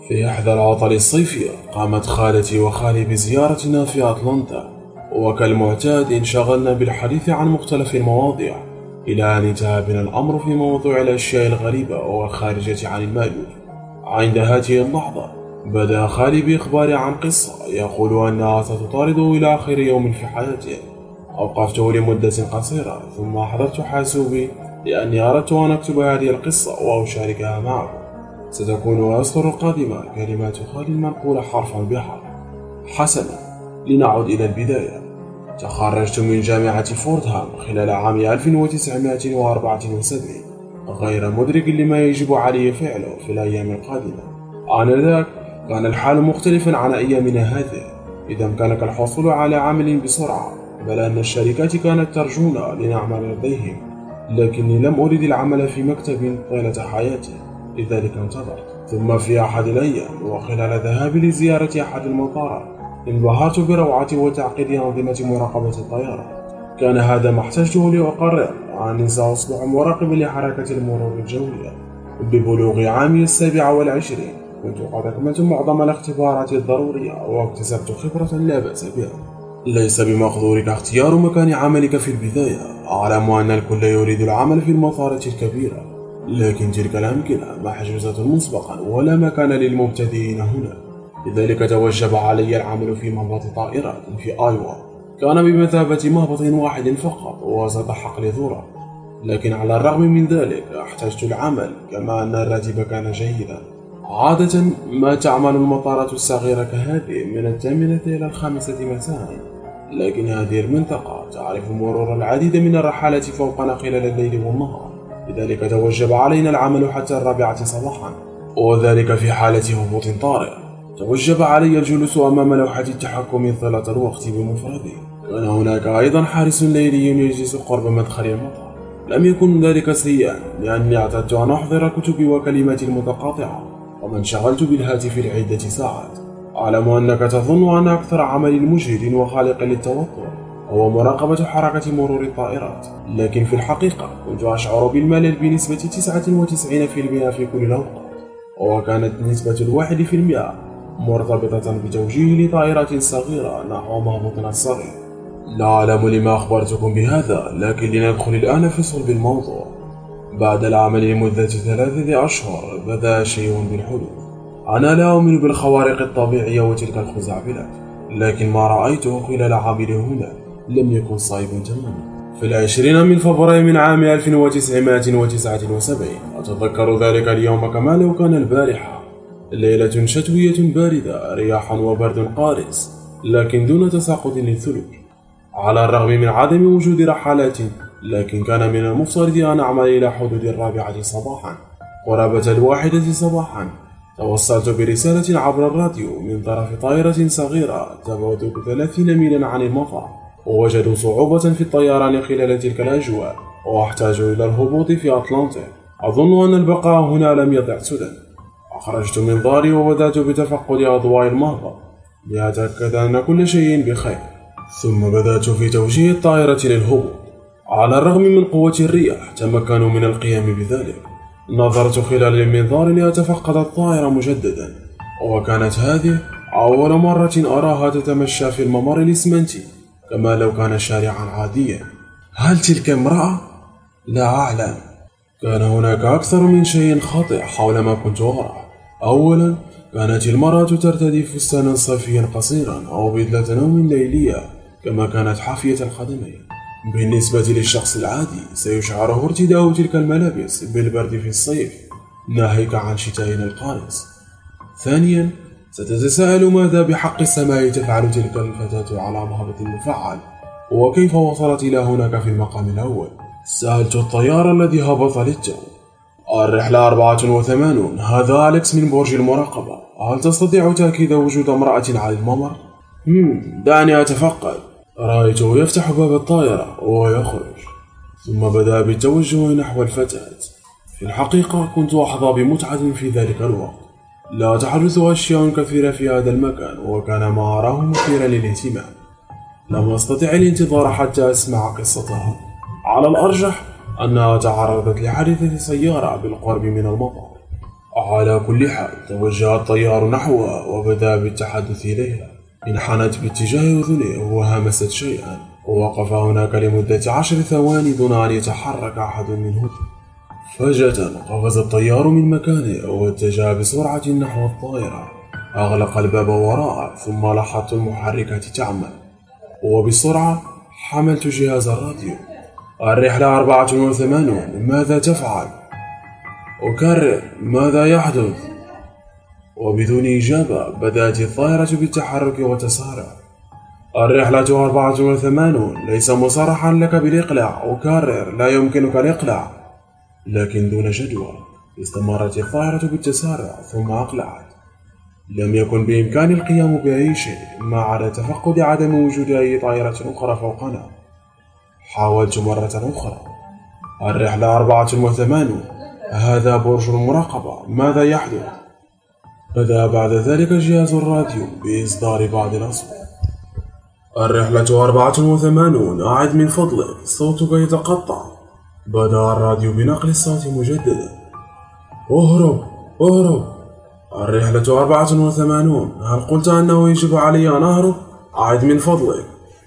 في إحدى العطل الصيفية قامت خالتي وخالي بزيارتنا في أتلانتا، وكالمعتاد انشغلنا بالحديث عن مختلف المواضيع إلى أن انتهى بنا الأمر في موضوع الأشياء الغريبة والخارجة عن المألوف. عند هذه اللحظة بدأ خالي بإخباري عن قصة يقول أنها ستطارده إلى آخر يوم في حياته. أوقفته لمدة قصيرة ثم أحضرت حاسوبي لأني أردت أن أكتب هذه القصة وأشاركها معكم. ستكون الأسطر القادمة كلمات خالي المنقولة حرفا بحرف. حسنا، لنعد إلى البداية. تخرجت من جامعة فوردهام خلال عام 1974 غير مدرك لما يجب علي فعله في الأيام القادمة. آنذاك كان الحال مختلفا عن أيامنا هذه، إذا أمكنك الحصول على عمل بسرعة، بل أن الشركات كانت ترجونا لنعمل لديهم، لكني لم أريد العمل في مكتب طيلة حياتي، لذلك انتظرت. ثم في أحد الأيام وخلال ذهابي لزيارة أحد المطارات انبهرت بروعة وتعقيد أنظمة مراقبة الطيارات. كان هذا ما احتجته لأقرر أني سأصبح مراقبا لحركة المرور الجوية. ببلوغ عامي 27 كنت قد أكملت معظم الاختبارات الضرورية واكتسبت خبرة لا بأس بها. ليس بمقدورك اختيار مكان عملك في البداية. أعلم أن الكل يريد العمل في المطارات الكبيرة، لكن تلك الأمكنة محجوزة مسبقا ولا مكان للمبتدئين هنا. لذلك توجب علي العمل في مهبط طائرات في آيوا، كان بمثابة مهبط واحد فقط وسط حقل ذرة، لكن على الرغم من ذلك احتجت العمل، كما أن الراتب كان جيدا. عادة ما تعمل المطارات الصغيرة كهذه من 8 إلى 5 مساء، لكن هذه المنطقة تعرف مرور العديد من الرحلات فوقنا خلال الليل والنهار، لذلك توجب علينا العمل حتى 4 صباحا، وذلك في حالة هبوط طارئ. توجب علي الجلوس أمام لوحة التحكم طيلة الوقت بمفردي. كان هناك أيضا حارس ليلي يجلس قرب مدخل المطار. لم يكن ذلك سيئا، لأني اعتدت أن أحضر كتبي وكلماتي المتقاطعة، وما انشغلت بالهاتف لعدة ساعات. أعلم أنك تظن أن أكثر عمل مجهد وخالق للتوتر هو مراقبة حركة مرور الطائرات، لكن في الحقيقة كنت أشعر بالملل بنسبة 99% في كل الأوقات، وكانت نسبة 1% مرتبطة بتوجيهي لطائرة صغيرة نحو مهبطنا الصغير. لا أعلم لما أخبرتكم بهذا، لكن لندخل الآن في صلب الموضوع. بعد العمل لمدة 3 أشهر بدأ شيء بالحدوث. أنا لا أؤمن بالخوارق الطبيعية وتلك الخزعبلات، لكن ما رأيته خلال عملي هنا لم يكن صعبا تماما. في 20 من فبراير من عام 1979 أتذكر ذلك اليوم كما لو كان البارحة. ليلة شتوية باردة، رياح وبرد قارس، لكن دون تساقط للثلوج. على الرغم من عدم وجود رحلات، لكن كان من المفترض أن أعمل إلى حدود 4 صباحا. قرابة 1 صباحا توصلت برسالة عبر الراديو من طرف طائرة صغيرة تبعد 30 ميلا عن المطار، ووجدوا صعوبة في الطيران خلال تلك الأجواء واحتاجوا إلى الهبوط في أتلانتا. أظن أن البقاء هنا لم يضع سدى. أخرجت من داري وبدأت بتفقد أضواء المهبط لأتأكد أن كل شيء بخير، ثم بدأت في توجيه الطائرة للهبوط. على الرغم من قوة الرياح تمكنوا من القيام بذلك. نظرت خلال المنظار لأتفقد الطائرة مجددا، وكانت هذه أول مرة أراها تتمشى في الممر الإسمنتي كما لو كان شارعا عاديا. هل تلك امرأة؟ لا أعلم. كان هناك أكثر من شيء خاطئ حول ما كنت أراه. أولا، كانت المرأة ترتدي فستانا صيفيا قصيرا أو بدلة نوم ليلية، كما كانت حافية القدمين. بالنسبة للشخص العادي سيشعره ارتداء تلك الملابس بالبرد في الصيف، ناهيك عن شتائنا القارس. ثانيا، ستتساءل ماذا بحق السماء تفعل تلك الفتاة على مهبط مفعل، وكيف وصلت إلى هناك في المقام الأول. سألت الطيار الذي هبط للتو. الرحلة 84، هذا أليكس من برج المراقبة. هل تستطيع تأكيد وجود امرأة على الممر؟ دعني أتفقد. رأيته يفتح باب الطائرة ويخرج، ثم بدأ بالتوجه نحو الفتاة. في الحقيقة كنت أحظى بمتعة في ذلك الوقت. لا تحدث أشياء كثيرة في هذا المكان، وكان ما أراه مثيرا للاهتمام. لم أستطع الانتظار حتى أسمع قصتها. على الأرجح أنها تعرضت لحادثة سيارة بالقرب من المطار. على كل حال توجه الطيار نحوها وبدأ بالتحدث إليها. انحنت باتجاه أذنه وهمست شيئا، ووقف هناك لمدة 10 ثواني دون أن يتحرك أحد منهم. فجأة قفز الطيار من مكانه واتجه بسرعة نحو الطائرة. أغلق الباب وراءه ثم لاحظت المحركات تعمل، وبسرعة حملت جهاز الراديو. الرحلة 84، ماذا تفعل؟ أكرر، ماذا يحدث؟ وبدون إجابة بدأت الطائرة بالتحرك وتسارع. الرحلة 84، ليس مصرحا لك بالإقلاع. أكرر، لا يمكنك الإقلاع. لكن دون جدوى استمرت الطائرة بالتسارع ثم أقلعت. لم يكن بإمكاني القيام بأي شيء ما عدا تفقد عدم وجود أي طائرة أخرى فوقنا. حاولت مرة أخرى. الرحلة 84، هذا برج المراقبة، ماذا يحدث؟ بدأ بعد ذلك جهاز الراديو بإصدار بعض الأصوات. الرحلة 84، أعد من فضلك، صوتك يتقطع. بدأ الراديو بنقل الصوت مجددا. اهرب اهرب. الرحلة 84، هل قلت أنه يجب علي أن أهرب؟ أعد من فضلك.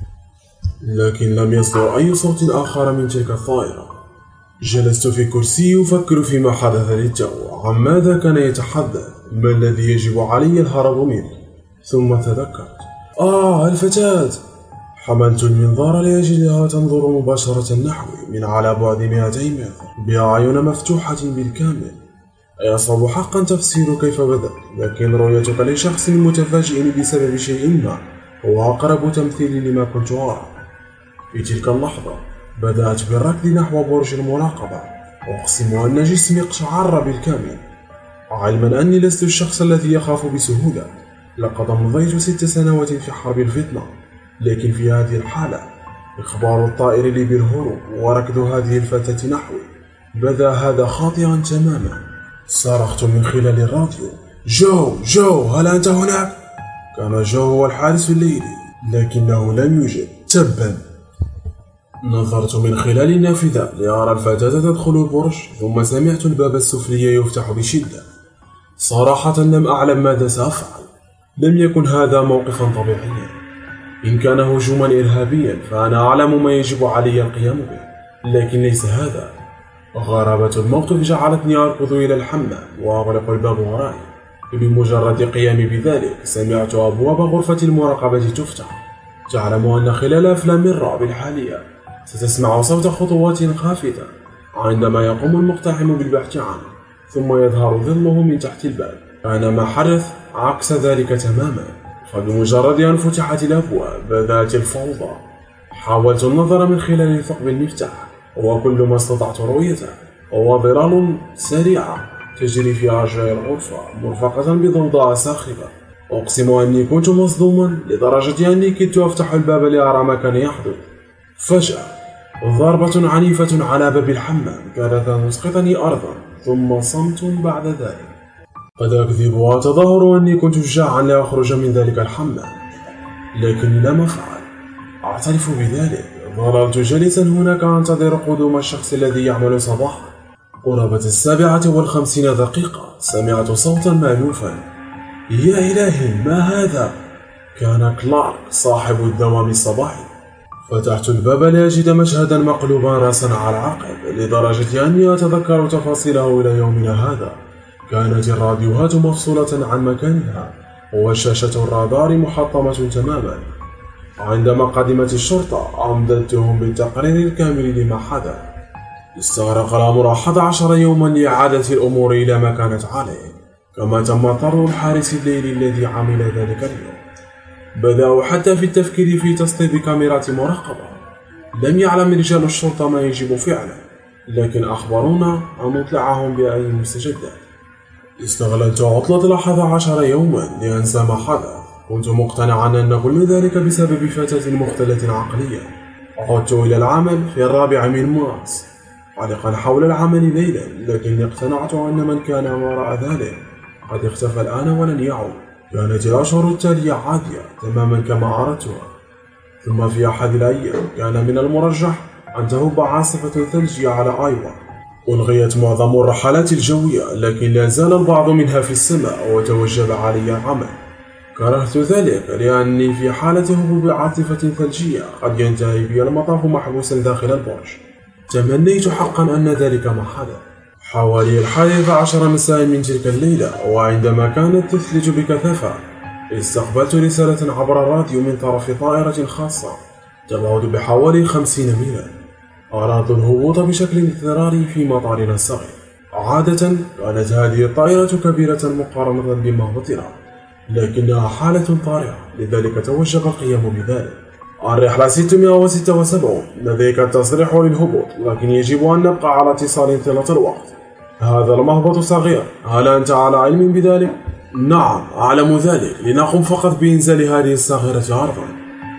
لكن لم يصدر أي صوت آخر من تلك الطائرة. جلست في كرسي أفكر فيما حدث للتو، عن ماذا كان يتحدث، ما الذي يجب علي الهرب منه. ثم تذكرت، الفتاة. حملت المنظار لأجدها تنظر مباشرة نحوي من على بعد 200 متر بأعين مفتوحة بالكامل. يصعب حقا تفسير كيف بدأت، لكن رؤيتك لشخص متفاجئ بسبب شيء ما هو أقرب تمثيل لما كنت أرى. في تلك اللحظة بدأت بالركض نحو برج المراقبة. أقسم أن جسمي اقشعر بالكامل، علما أني لست الشخص الذي يخاف بسهولة. لقد مضيت 6 سنوات في حرب الفيتنام، لكن في هذه الحالة إخبار الطائر لي بالهروب وركض هذه الفتاة نحوي بدا هذا خاطئا تماما. صرخت من خلال الراديو، جو هل أنت هناك؟ كان جو هو الحارس الليلي، لكنه لم يجب. تبا. نظرت من خلال النافذة لأرى الفتاة تدخل البرج، ثم سمعت الباب السفلي يفتح بشدة. صراحة لم أعلم ماذا سأفعل. لم يكن هذا موقفا طبيعيا. إن كان هجوما إرهابيا فأنا أعلم ما يجب علي القيام به، لكن ليس هذا. غرابة الموقف جعلتني أركض إلى الحمام وأغلق الباب ورائي. بمجرد قيامي بذلك سمعت أبواب غرفة المراقبة تفتح. تعلم أن خلال أفلام الرعب الحالية ستسمع صوت خطوات خافتة عندما يقوم المقتحم بالبحث عنه، ثم يظهر ظله من تحت الباب. كان ما حدث عكس ذلك تماما، فبمجرد أن فتحت الأبواب بدأت الفوضى. حاولت النظر من خلال ثقب المفتاح، وكل ما استطعت رؤيته هو ظلال سريعة تجري في أرجاء الغرفة مرفقة بضوضاء صاخبة. أقسم أني كنت مصدوما لدرجة أني كدت أفتح الباب لأرى ما كان يحدث. فجأة ضربة عنيفة على باب الحمام كادت أن تسقطني أرضا، ثم صمت بعد ذلك. قد أكذب وأتظاهر أني كنت شجاعا لأخرج من ذلك الحمام، لكني لم أفعل. أعترف بذلك. ظللت جالسا هناك أنتظر قدوم الشخص الذي يعمل صباحا. قرابة 57 دقيقة سمعت صوتا مألوفا. يا إلهي، ما هذا؟ كان كلارك صاحب الدوام الصباحي. فتحت الباب لأجد مشهدا مقلوبا راسا على عقب، لدرجة أني أتذكر تفاصيله إلى يومنا هذا. كانت الراديوهات مفصولة عن مكانها، وشاشة الرادار محطمة تماما. عندما قدمت الشرطة أمددتهم بالتقرير الكامل لما حدث. استغرق الأمر 11 يوما لإعادة الأمور إلى ما كانت عليه، كما تم طرد الحارس الليلي الذي عمل ذلك اليوم. بدأوا حتى في التفكير في تسطيب كاميرات مراقبة. لم يعلم رجال الشرطة ما يجب فعله، لكن أخبرونا أن نطلعهم بأي مستجدات. استغللت عطلة 11 يوما لأنسى ما حدث. كنت مقتنعا أن كل ذلك بسبب فتاة مختلة عقليا. عدت إلى العمل في 4 من مارس، قلقا حول العمل ليلا، لكني اقتنعت أن من كان وراء ذلك قد اختفى الآن ولن يعود. كانت الأشهر التالية عادية تماما كما أردتها. ثم في أحد الأيام كان من المرجح أن تهب عاصفة ثلجية على آيوا. ألغيت معظم الرحلات الجوية، لكن لا زال البعض منها في السماء وتوجب علي العمل. كرهت ذلك لأني في حالة هبوب عاصفة ثلجية قد ينتهي بي المطاف محبوسا داخل البرج. تمنيت حقا أن ذلك ما حدث. حوالي 11 مساء من تلك الليلة، وعندما كانت تثلج بكثافة، استقبلت رسالة عبر الراديو من طرف طائرة خاصة تبعد بحوالي 50 ميلا. أرادوا الهبوط بشكل اضطراري في مطارنا الصغير. عادة كانت هذه الطائرة كبيرة مقارنة بمهبطنا، لكنها حالة طارئة، لذلك توجب القيام بذلك. الرحلة 676 لديك التصريح للهبوط، لكن يجب أن نبقى على اتصال طيلة الوقت. هذا المهبط صغير، هل أنت على علم بذلك؟ نعم أعلم ذلك، لنقوم فقط بإنزال هذه الصغيرة أرضا.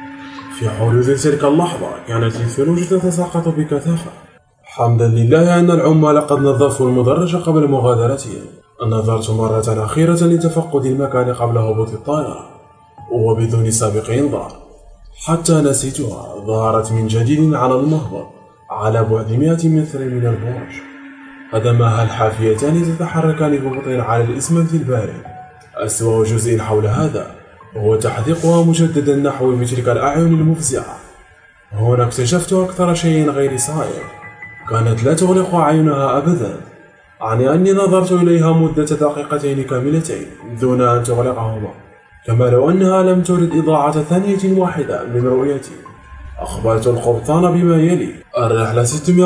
في حدوث تلك اللحظة كانت الثلوج تتساقط بكثافة. حمدا لله أن العمال قد نظفوا المدرج قبل مغادرتهم. نظرت مرة أخيرة لتفقد المكان قبل هبوط الطائرة، وبدون سابق إنذار حتى نسيتها. ظهرت من جديد على المهبط على بعد 100 متر من البرج. قدماها الحافيتان تتحركان ببطء على الإسمنت البارد. أسوأ جزء حول هذا هو تحديقها مجددا نحو تلك الأعين المفزعة. هنا اكتشفت أكثر شيء غير سائغ، كانت لا تغلق عينها أبدا، يعني أني نظرت إليها مدة دقيقتين كاملتين دون أن تغلقهما، كما لو أنها لم ترد إضاعة ثانية واحدة من رؤيتي. أخبرت القبطان بما يلي: الرحلة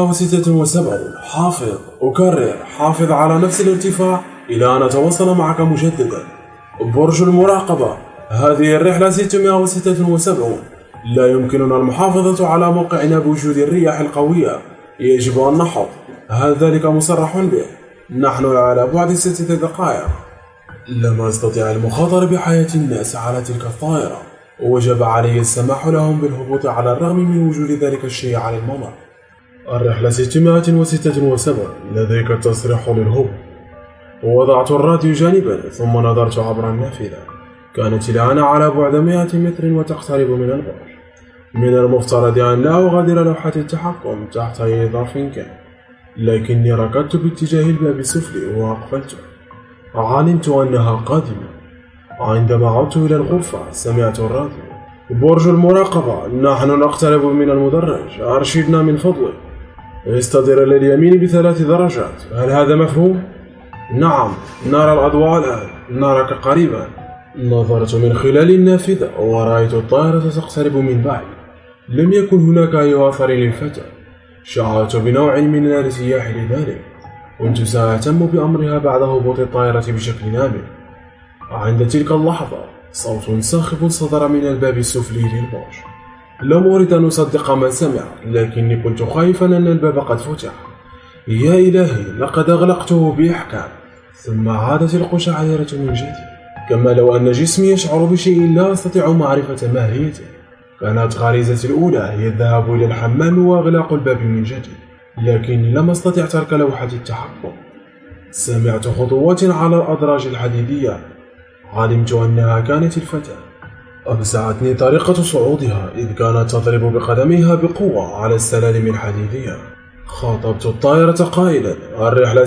676 حافظ، أكرر حافظ على نفس الارتفاع إلى أن أتواصل معك مجددا. برج المراقبة، هذه الرحلة 676 لا يمكننا المحافظة على موقعنا بوجود الرياح القوية، يجب أن نحط، هل ذلك مصرح به؟ نحن على بعد 6 دقائق. لم أستطع المخاطرة بحياة الناس على تلك الطائرة، ووجب علي السماح لهم بالهبوط على الرغم من وجود ذلك الشيء على الممر. الرحلة 676 لديك التصريح للهبوط. ووضعت الراديو جانبا ثم نظرت عبر النافذة. كانت الآن على بعد 100 متر وتقترب من البرج. من المفترض أن لا أغادر لوحة التحكم تحت أي ظرف كان، لكني ركضت باتجاه الباب السفلي وأقفلته. علمت أنها قادمة. عندما عدت إلى الغرفة سمعت الراديو: برج المراقبة، نحن نقترب من المدرج، أرشدنا من فضلك. استدر لليمين ب3 درجات، هل هذا مفهوم؟ نعم، نرى الأضواء الآن، نراك قريبا. نظرت من خلال النافذة ورأيت الطائرة تقترب من بعيد. لم يكن هناك أي أثر للفتى. شعرت بنوع من الارتياح لذلك. كنت سأهتم بأمرها بعد هبوط الطائرة بشكل آمن. عند تلك اللحظة صوت صاخب صدر من الباب السفلي للبرج. لم أرد أن أصدق ما سمع، لكني كنت خائفا أن الباب قد فتح. يا إلهي، لقد أغلقته بإحكام. ثم عادت القشعريرة من جديد، كما لو أن جسمي يشعر بشيء لا أستطيع معرفة ماهيته. كانت غريزتي الأولى هي الذهاب إلى الحمام وإغلاق الباب من جديد، لكني لم أستطع ترك لوحة التحكم. سمعت خطوات على الأدراج الحديدية. علمت أنها كانت الفتاة. أفزعتني طريقة صعودها، إذ كانت تضرب بقدمها بقوة على السلالم الحديدية. خاطبت الطائرة قائلا: الرحلة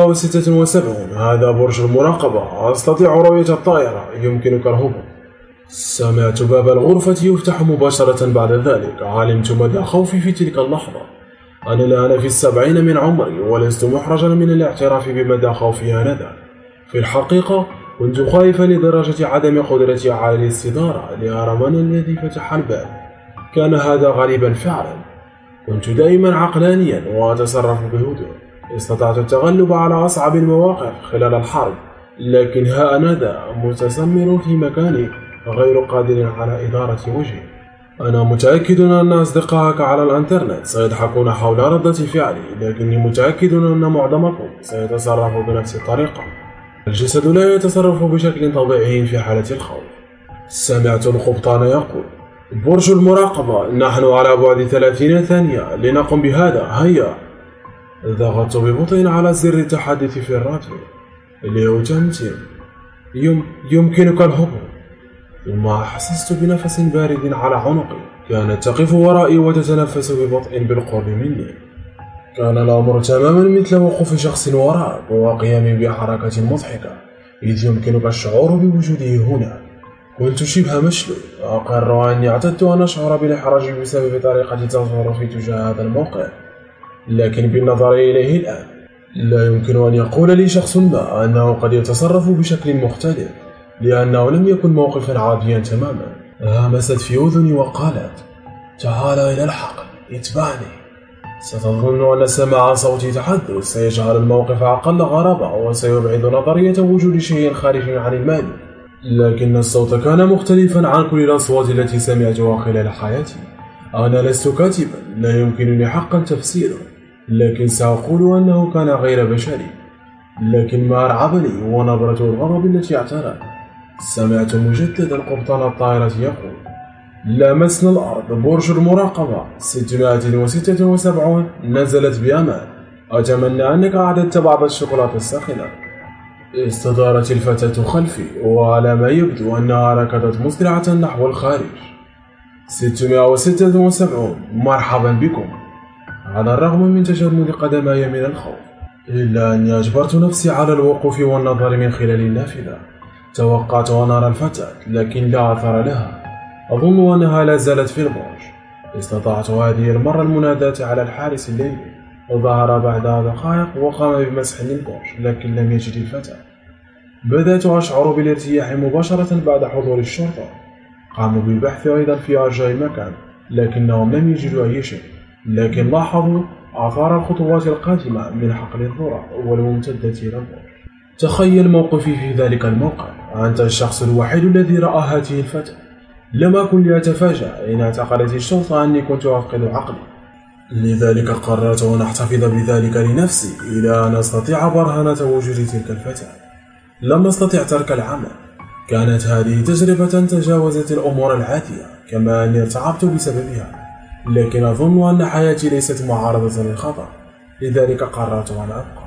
676، هذا برج المراقبة، أستطيع رؤية الطائرة، يمكنك الهبوط. سمعت باب الغرفة يفتح مباشرة بعد ذلك. علمت مدى خوفي في تلك اللحظة. أنا الآن في 70 من عمري، ولست محرجا من الاعتراف بمدى خوفي آنذاك. في الحقيقة كنت خائفا لدرجة عدم قدرتي على الاستدارة لأرى من الذي فتح الباب. كان هذا غريبا فعلا. كنت دائما عقلانيا وأتصرف بهدوء. استطعت التغلب على أصعب المواقف خلال الحرب، لكن ها أنا ذا متسمر في مكاني غير قادر على إدارة وجهي. أنا متأكد أن أصدقائك على الإنترنت سيضحكون حول ردة فعلي، لكني متأكد أن معظمكم سيتصرف بنفس الطريقة. الجسد لا يتصرف بشكل طبيعي في حالة الخوف. سمعت القبطان يقول: برج المراقبة، نحن على بعد 30 ثانية لنقم بهذا، هيا. ضغطت ببطء على زر التحدث في الراديو. ليتمتم. يمكنك الهبوط. ثم أحسست بنفس بارد على عنقي. كانت تقف ورائي وتتنفس ببطء بالقرب مني. كان الأمر تماما مثل وقوف شخص وراءك وقيامه بحركة مضحكة، إذ يمكنك الشعور بوجوده هنا. كنت شبه مشلول، أقر أني اعتدت أن أشعر بالإحراج بسبب طريقة تصرفي تجاه هذا الموقف، لكن بالنظر إليه الآن لا يمكن أن يقول لي شخص ما أنه قد يتصرف بشكل مختلف، لأنه لم يكن موقفا عاديا تماما. همست في أذني وقالت: تعال إلى الحقل، اتبعني. ستظن أن سماع صوتي تحدث سيجعل الموقف أقل غرابة وسيبعد نظرية وجود شيء خارج عن المال، لكن الصوت كان مختلفا عن كل الأصوات التي سمعتها خلال حياتي. أنا لست كاتبا، لا يمكنني حقا تفسيره، لكن سأقول أنه كان غير بشري. لكن ما أرعبني هو نبرة الغضب التي اعترت. سمعت مجددا قبطان الطائرة يقول: لمسنا الأرض، برج المراقبة 676 نزلت بأمان. أتمنى أنك أعددت بعض الشوكولاتة الساخنة. استدارت الفتاة خلفي، وعلى ما يبدو أنها ركضت مسرعة نحو الخارج. 676، مرحبا بكم. على الرغم من تجمد قدمي من الخوف، إلا أني أجبرت نفسي على الوقوف والنظر من خلال النافذة. توقعت أن أرى الفتاة، لكن لا أثر لها. أظن أنها لا زالت في البرج. استطعت هذه المرة المناداة على الحارس الليلي، وظهر بعد دقائق وقام بمسح للبرج، لكن لم يجد الفتاة. بدأت أشعر بالارتياح مباشرة بعد حضور الشرطة. قاموا بالبحث أيضا في أرجاء المكان، لكنهم لم يجدوا أي شيء، لكن لاحظوا آثار الخطوات القادمة من حقل الذرة والممتدة إلى البرج. تخيل موقفي في ذلك الموقف. أنت الشخص الوحيد الذي رأى هذه الفتاة. لم أكن لأتفاجأ حين اعتقلت الشرطة أني كنت أفقد عقلي، لذلك قررت أن أحتفظ بذلك لنفسي إلى أن أستطيع برهنة وجود تلك الفتاة. لم أستطع ترك العمل. كانت هذه تجربة تجاوزت الأمور العادية، كما أني ارتعبت بسببها، لكن أظن أن حياتي ليست معرضة للخطر، لذلك قررت أن أبقى.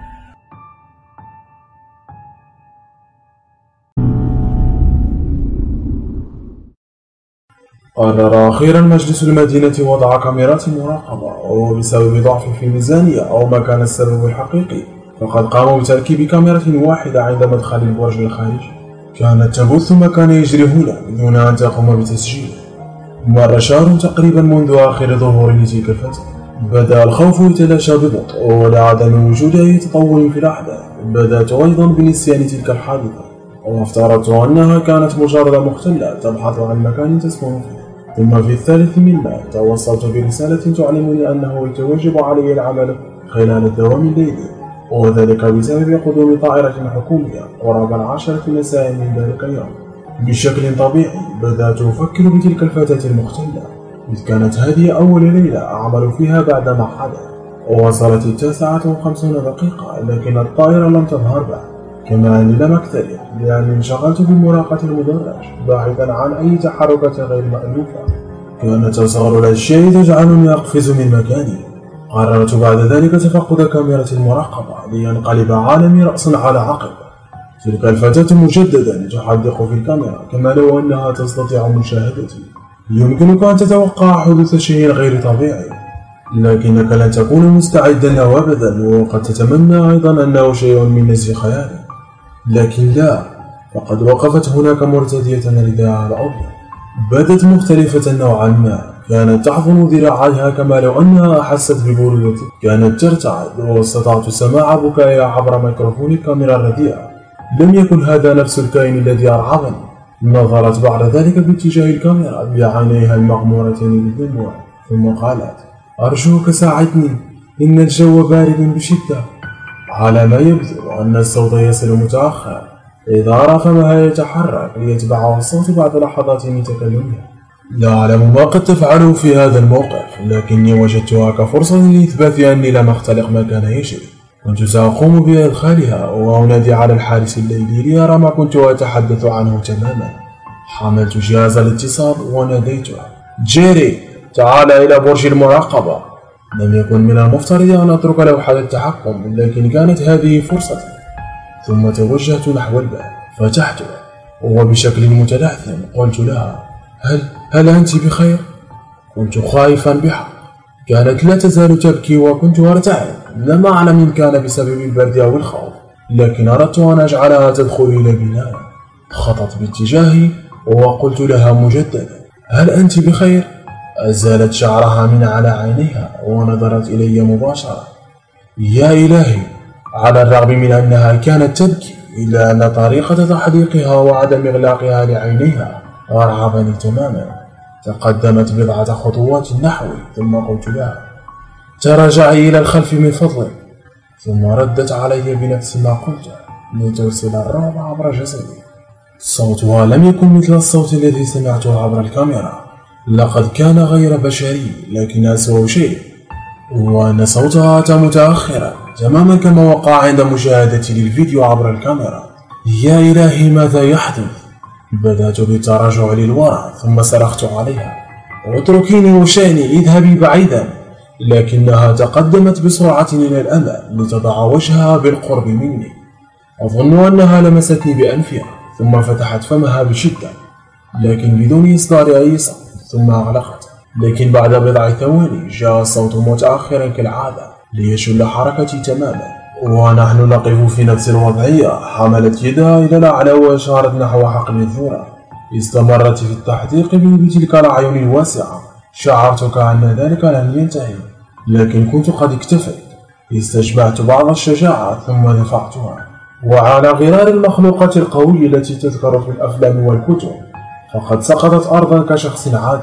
قرر أخيرا مجلس المدينة وضع كاميرات مراقبة، وهو بسبب ضعف في الميزانية أو ما كان السبب الحقيقي، فقد قاموا بتركيب كاميرا واحدة عند مدخل البرج الخارجي، كانت تبث ما كان يجري هنا دون أن تقوم بتسجيله. مر شهر تقريبا منذ آخر ظهور لتلك الفتاة. بدأ الخوف يتلاشى ببطء ولعدم وجود أي تطور في الأحداث. بدأت أيضا بنسيان تلك الحادثة، وافترضت أنها كانت مجرد مختلة تبحث عن مكان تسكن فيه. ثم في 3 من ماي توصلت برسالة تعلمني أنه يتوجب علي العمل خلال الدوام الليلي، وذلك بسبب قدوم طائرة حكومية قرابة 10 مساء من ذلك اليوم. بشكل طبيعي بدأت أفكر بتلك الفتاة المختلة، إذ كانت هذه أول ليلة أعمل فيها بعد ما حدث. وصلت 9:50، لكن الطائرة لم تظهر بعد، كما أني لم أكترث لأني انشغلت بمراقبة المدرج باحثا عن أي تحركات غير مألوفة. كانت أصغر الأشياء تجعلني أقفز من مكاني. قررت بعد ذلك تفقد كاميرا المراقبة لينقلب عالمي رأسا على عقب. تلك الفتاة مجددا تحدق في الكاميرا كما لو أنها تستطيع مشاهدتي. يمكنك أن تتوقع حدوث شيء غير طبيعي، لكنك لن تكون مستعدا له أبدا، وقد تتمنى أيضا أنه شيء من نزع خيالك. لكن لا، فقد وقفت هناك مرتدية رداءها الأبيض. بدت مختلفة نوعا ما، كانت تحضن ذراعيها كما لو أنها أحست ببرودة. كانت ترتعد، واستطعت سماع بكائها عبر ميكروفون الكاميرا الرديئة. لم يكن هذا نفس الكائن الذي أرعبني. نظرت بعد ذلك باتجاه الكاميرا بعينيها المغمورتين بالدموع، ثم قالت: أرجوك ساعدني، إن الجو بارد بشدة. على ما يبدو أن الصوت يصل متأخر. إذا عرف ما يتحرك ليتبعه الصوت بعد لحظات من تكلمها. لا أعلم ما قد تفعله في هذا الموقف، لكني وجدتها كفرصة لإثبات أني لم أختلق ما كان يجري. كنت سأقوم بإدخالها وأنادي على الحارس الليلي ليرى ما كنت أتحدث عنه تماما. حملت جهاز الاتصال وناديته: جيري، تعال إلى برج المراقبة. لم يكن من المفترض أن أترك لوحة التحكم، لكن كانت هذه فرصتي. ثم توجهت نحو الباب، فتحته، وبشكل متلعثم قلت لها: هل أنت بخير؟ كنت خائفا بها. كانت لا تزال تبكي وكنت أرتعد، لم أعلم إن كان بسبب البرد أو الخوف، لكن أردت أن أجعلها تدخل إلى بناء. خطت باتجاهي وقلت لها مجددا: هل أنت بخير؟ أزالت شعرها من على عينيها ونظرت إلي مباشرة. يا إلهي، على الرغم من أنها كانت تبكي إلا أن طريقة تحديقها وعدم إغلاقها لعينيها أرعبني تماما. تقدمت بضعة خطوات نحوي ثم قلت لها: تراجعي إلى الخلف من فضلك. ثم ردت علي بنفس ما قلت لترسل الرعب عبر جسدي. صوتها لم يكن مثل الصوت الذي سمعته عبر الكاميرا، لقد كان غير بشري، لكن أسوأ شيء هو أن صوتها أتى متأخرا تماما كما وقع عند مشاهدتي للفيديو عبر الكاميرا. يا إلهي، ماذا يحدث؟ بدأت بالتراجع للوراء ثم صرخت عليها: اتركيني وشأني، اذهبي بعيدا. لكنها تقدمت بسرعة إلى الأمام لتضع وجهها بالقرب مني. أظن أنها لمستني بأنفها ثم فتحت فمها بشدة لكن بدون إصدار أي صوت ثم أغلقت. لكن بعد بضع ثواني جاء الصوت متأخرا كالعادة ليشل حركتي تماما. ونحن نقف في نفس الوضعية. حملت يدها إلى الأعلى وأشارت نحو حقل الذرة. استمرت في التحديق بي بتلك الأعين الواسعة. شعرت كأن ذلك لن ينتهي، لكن كنت قد اكتفيت. استجمعت بعض الشجاعة ثم دفعتها، وعلى غرار المخلوقات القوية التي تذكر في الأفلام والكتب فقد سقطت أرضا كشخص عادي،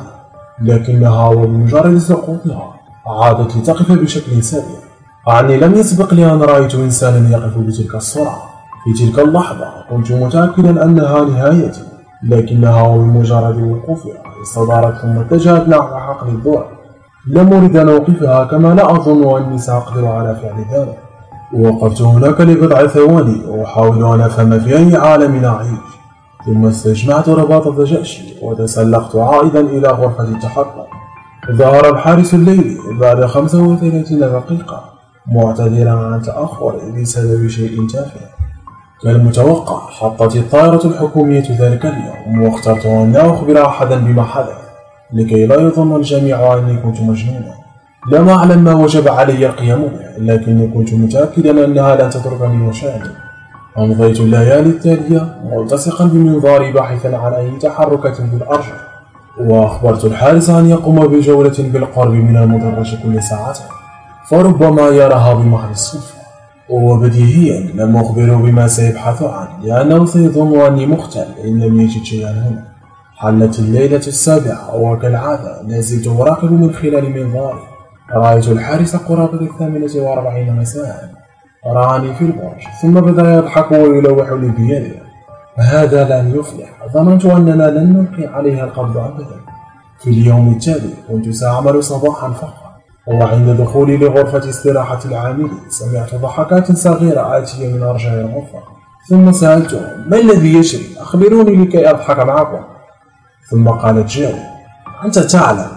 لكنها وبمجرد سقوطها عادت لتقف بشكل سريع. أعني لم يسبق لي أن رأيت إنسانا يقف بتلك السرعة. في تلك اللحظة كنت متأكدا أنها نهايتي، لكنها وبمجرد وقوفها استدارت ثم اتجهت نحو حقل الذرة. لم أرد أن أوقفها، كما لا أظن أني سأقدر على فعل ذلك. وقفت هناك لبضع ثواني أحاول أن أفهم في أي عالم أعيش، ثم استجمعت رباطة جأشي وتسلقت عائدا إلى غرفة التحقق. ظهر الحارس الليلي بعد 35 دقيقة معتذرا عن تأخر بسبب شيء تافه. كالمتوقع حطت الطائرة الحكومية ذلك اليوم، واخترت أن لا أخبر أحدا بما حدث لكي لا يظن الجميع أني كنت مجنونا. لم أعلم ما وجب علي القيام به، لكني كنت متأكدا أنها لن تتركني وشأني. أمضيت الليالي التالية ملتصقا بمنظاري باحثا عن أي تحركات في الأرجل، وأخبرت الحارس أن يقوم بجولة بالقرب من المدرج كل ساعتين، فربما يراها بمحض الصدفة. وبديهيا لم أخبره بما سيبحث عنه، لأنه سيظن أني مختل إن لم يجد شيئا هنا. حلت الليلة السابعة، وكالعادة لازلت أراقب من خلال منظاري. رأيت الحارس قرابة 48 مساء. رآني في البرج ثم بدأ يضحك ويلوح لي بيده. هذا لن يفلح. ظننت أننا لن نلقي عليها القبض أبدا. في اليوم التالي كنت سأعمل صباحا فقط، وعند دخولي لغرفة استراحة العامل سمعت ضحكات صغيرة آتية من أرجاء الغرفة. ثم سألتهم: ما الذي يجري؟ أخبروني لكي أضحك معكم. ثم قالت جاري: أنت تعلم.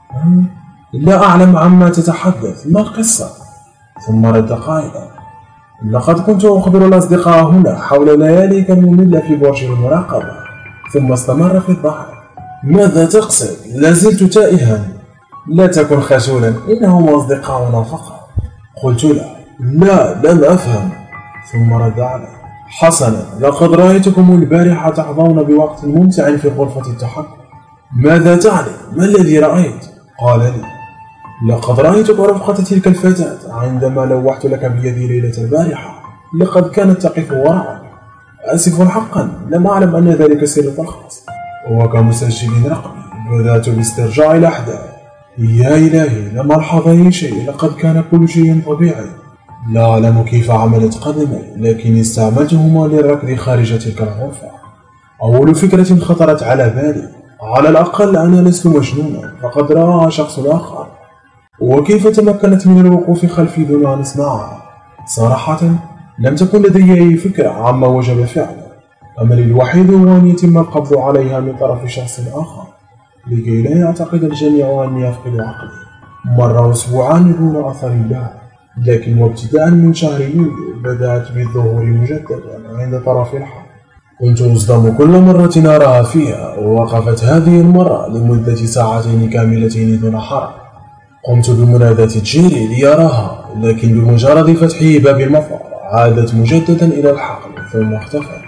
لا أعلم عما تتحدث، ما القصة؟ ثم رد قائلا: لقد كنت أخبر الأصدقاء هنا حول لياليك المملة في برج المراقبة. ثم استمر في الضحك. ماذا تقصد؟ لازلت تائها. لا تكن خجولا، إنهم أصدقاؤنا فقط. قلت له: لا، لم أفهم. ثم رد علي: حسنا، لقد رأيتكم البارحة تحظون بوقت ممتع في غرفة التحكم. ماذا تعني؟ ما الذي رأيت؟ قال لي: لقد رأيتك رفقة تلك الفتاة عندما لوحت لك بيدي ليلة البارحة. لقد كانت تقف وراءك. آسف حقا، لم أعلم أن ذلك سر تلخص. وكمسجل رقمي بدأت باسترجاع الأحداث. يا إلهي، لم ألحظ أي شيء. لقد كان كل شيء طبيعي. لا أعلم كيف عملت قدمي، لكن استعملتهما للركض خارج تلك الغرفة. أول فكرة خطرت على بالي: على الأقل أنا لست مجنونا، فقد رآها شخص آخر. وكيف تمكنت من الوقوف خلفي دون أن أسمعها؟ صراحة لم تكن لدي أي فكرة عما وجب فعله. أملي الوحيد هو أن يتم القبض عليها من طرف شخص آخر، لكي لا يعتقد الجميع أني أفقد عقلي. مر أسبوعان دون أثر لها، لكن وابتداء من شهر يوليو بدأت بالظهور مجددا عند طرف الحق. كنت أصدم كل مرة أراها فيها، ووقفت هذه المرة لمدة ساعتين كاملتين دون حركة. قمت بمناداة جيري ليراها، لكن بمجرد فتحه باب المطار عادت مجددا إلى الحقل ثم اختفت.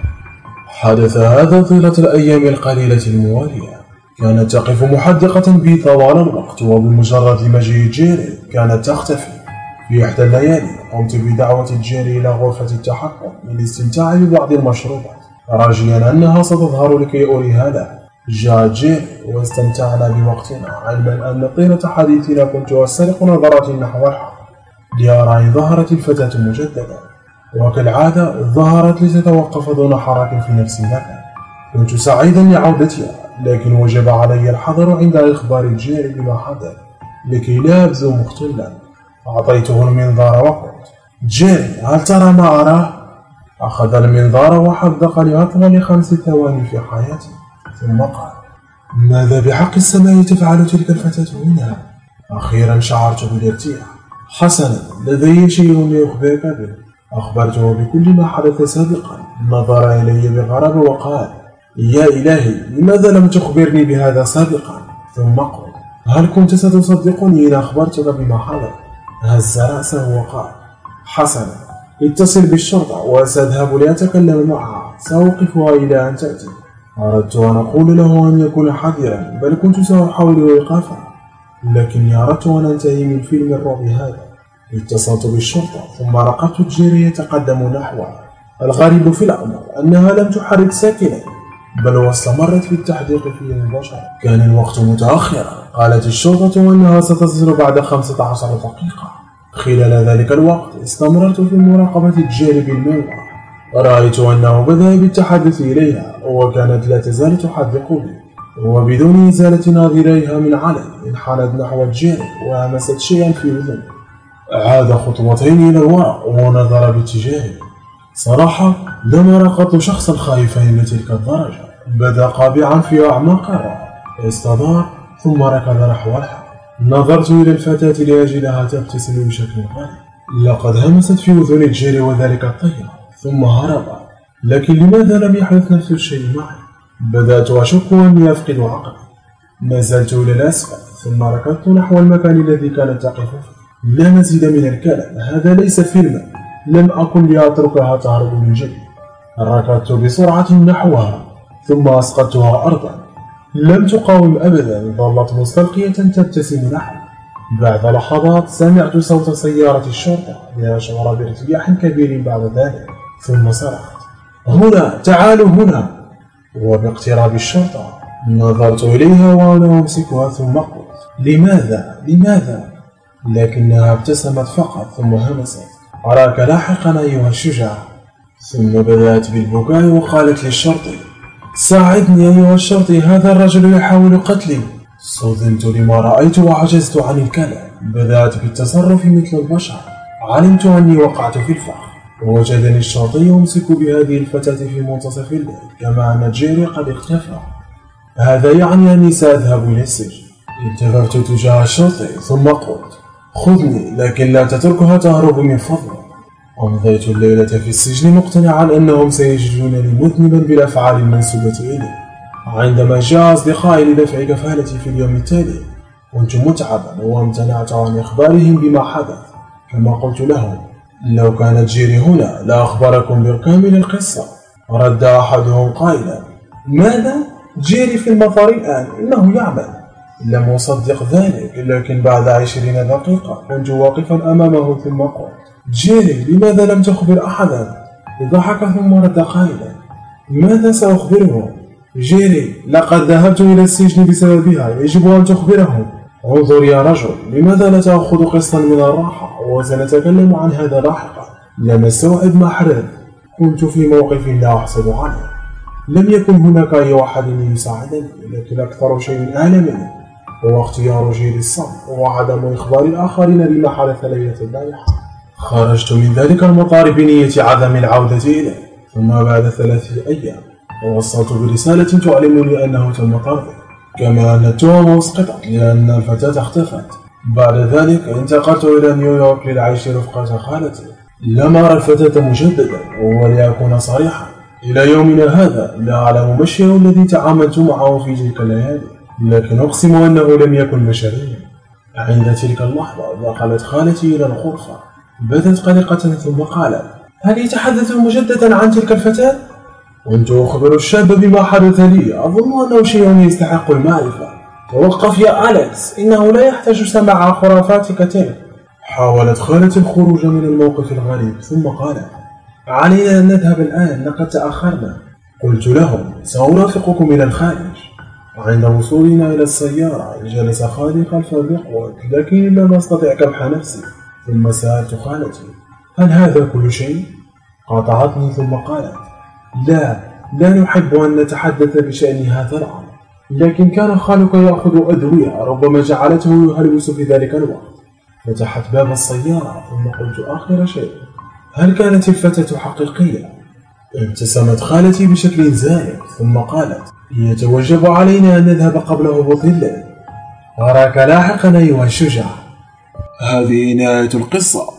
حدث هذا طيلة الأيام القليلة الموالية. كانت تقف محدقة بي طوال الوقت، وبمجرد مجيء جيري كانت تختفي. في إحدى الليالي قمت بدعوة جيري إلى غرفة التحكم للاستمتاع ببعض المشروبات، راجيا أنها ستظهر لكي أريها له. جاء جيري واستمتعنا بوقتنا، علما أن طيلة حديثنا كنت أسترق نظراتي نحو الحق لأرى إن ظهرت الفتاة مجددا، وكالعادة ظهرت لتتوقف دون حراك في نفس المكان. كنت سعيدا لعودتها، لكن وجب علي الحذر عند إخبار جيري بما حدث لكي لا أبدو مختلا. أعطيته المنظار وقلت: جيري، هل ترى ما أراه؟ أخذ المنظار وحدق لأطول 5 ثواني في حياتي، ثم قال: ماذا بحق السماء تفعل تلك الفتاة هنا؟ أخيرا شعرت بالارتياح. حسنا، لدي شيء لأخبرك به. أخبرته بكل ما حدث سابقا. نظر إلي بغرابة وقال: يا إلهي، لماذا لم تخبرني بهذا سابقا؟ ثم قلت: هل كنت ستصدقني إن أخبرتك بما حدث؟ هز رأسه وقال: حسنا، اتصل بالشرطة وسأذهب لأتكلم معها، سأوقفها إلى أن تأتي. أردت أن أقول له أن يكون حذرا، بل كنت سأحاول إيقافها، لكني أردت أن أنتهي من فيلم الرعب هذا. اتصلت بالشرطة ثم راقبت جيري يتقدم نحوها. الغريب في الأمر أنها لم تحرك ساكنا، بل واستمرت في التحديق فيه مباشرة. كان الوقت متأخرا. قالت الشرطة أنها ستصل بعد 15 دقيقة. خلال ذلك الوقت استمررت في مراقبة جيري بالمنظار. رأيت أنه بدأ بالتحدث إليها، وكانت لا تزال تحدق بي، وبدون إزالة ناظريها من علم انحنت نحو جيري وهمست شيئا في أذنه. عاد خطوتين إلى الوراء ونظر باتجاهي. صراحة لم أرى قط شخصا خائفا إلى تلك الدرجة. بدأ قابعا في أعماق الرعب، استدار ثم ركض نحو الحق. نظرت إلى الفتاة لأجدها تبتسم بشكل غريب. لقد همست في أذن جيري وذلك الطير، ثم هرب. لكن لماذا لم يحدث نفس الشيء معي؟ بدأت أشك أني أفقد عقلي. نزلت إلى الأسفل ثم ركضت نحو المكان الذي كانت تقف فيه. لا مزيد من الكلام، هذا ليس فيلما. لم أكن لأتركها تهرب من جنبي. ركضت بسرعة نحوها ثم أسقطتها أرضا. لم تقاوم أبدا، ظلت مستلقية تبتسم نحوي. بعد لحظات سمعت صوت سيارة الشرطة لأشعر بارتياح كبير بعد ذلك، ثم صرخت: هنا، تعالوا هنا! وباقتراب الشرطة نظرت إليها وأنا أمسكها ثم قلت: لماذا؟ لكنها ابتسمت فقط ثم همست: أراك لاحقا أيها الشجاع. ثم بدأت بالبكاء وقالت للشرطي: ساعدني أيها الشرطي، هذا الرجل يحاول قتلي. صدمت لما رأيت وعجزت عن الكلام. بدأت بالتصرف مثل البشر. علمت أني وقعت في الفخ. ووجدني الشرطي يمسك بهذه الفتاة في منتصف الليل، كما أن جيري قد اختفى. هذا يعني أني سأذهب إلى السجن. التفت تجاه الشرطي ثم قلت: خذني، لكن لا تتركها تهرب من فضلك. أمضيت الليلة في السجن مقتنعا أنهم سيجدونني مذنبا بالأفعال المنسوبة إلي. عندما جاء أصدقائي لدفع كفالتي في اليوم التالي كنت متعبا، وامتنعت عن إخبارهم بما حدث، كما قلت لهم: لو كانت جيري هنا لأخبركم بكامل القصة. رد أحدهم قائلا: ماذا؟ جيري في المطار الآن، إنه يعمل. لم أصدق ذلك، لكن بعد 20 دقيقة كنت واقفا أمامه ثم قلت: جيري، لماذا لم تخبر أحدا؟ ضحك ثم رد قائلا: ماذا سأخبرهم؟ جيري، لقد ذهبت إلى السجن بسببها، يجب أن تخبرهم. انظر يا رجل، لماذا لا تأخذ قسطا من الراحة؟ وسنتكلم عن هذا لاحقا. لم أستوعب ما حدث. كنت في موقف لا أحسد عنه. لم يكن هناك أي أحد يساعدني، لكن أكثر شيء أعلمني هو اختيار جيري الصمت وعدم إخبار الآخرين بما حدث ليلة البارحة. خرجت من ذلك المطار بنية عدم العودة إليه، ثم بعد 3 أيام توصلت برسالة تعلمني أنه تم طردي، كما أن التهم أسقطت لأن الفتاة اختفت. بعد ذلك انتقلت إلى نيويورك للعيش رفقة خالتي. لم أرى الفتاة مجددا، ولأكون صريحا إلى يومنا هذا لا أعلم ما الشيء الذي تعاملت معه في تلك الليالي، لكن أقسم أنه لم يكن بشريا. عند تلك اللحظة دخلت خالتي إلى الغرفة، بدت قلقة ثم قالت: هل يتحدث مجددا عن تلك الفتاة؟ كنت أخبر الشاب بما حدث لي، أظن أنه شيء يستحق المعرفة. توقف يا أليكس، إنه لا يحتاج سماع خرافاتك تلك. حاولت خالتي الخروج من الموقف الغريب ثم قالت: علينا أن نذهب الآن، لقد تأخرنا. قلت لهم: سأرافقكم إلى الخارج. عند وصولنا إلى السيارة جلس خالي خلف المقود، لكني لم أستطع كبح نفسي. ثم سألت خالتي: هل هذا كل شيء؟ قاطعتني ثم قالت: لا نحب أن نتحدث بشأن هذا الأمر، لكن كان خالك يأخذ أدوية ربما جعلته يهلوس في ذلك الوقت. فتحت باب السيارة ثم قلت آخر شيء: هل كانت الفتاة حقيقية؟ ابتسمت خالتي بشكل زائد ثم قالت: يتوجب علينا أن نذهب قبل هبوط الليل. أراك لاحقا أيها الشجاع. هذه نهاية القصة.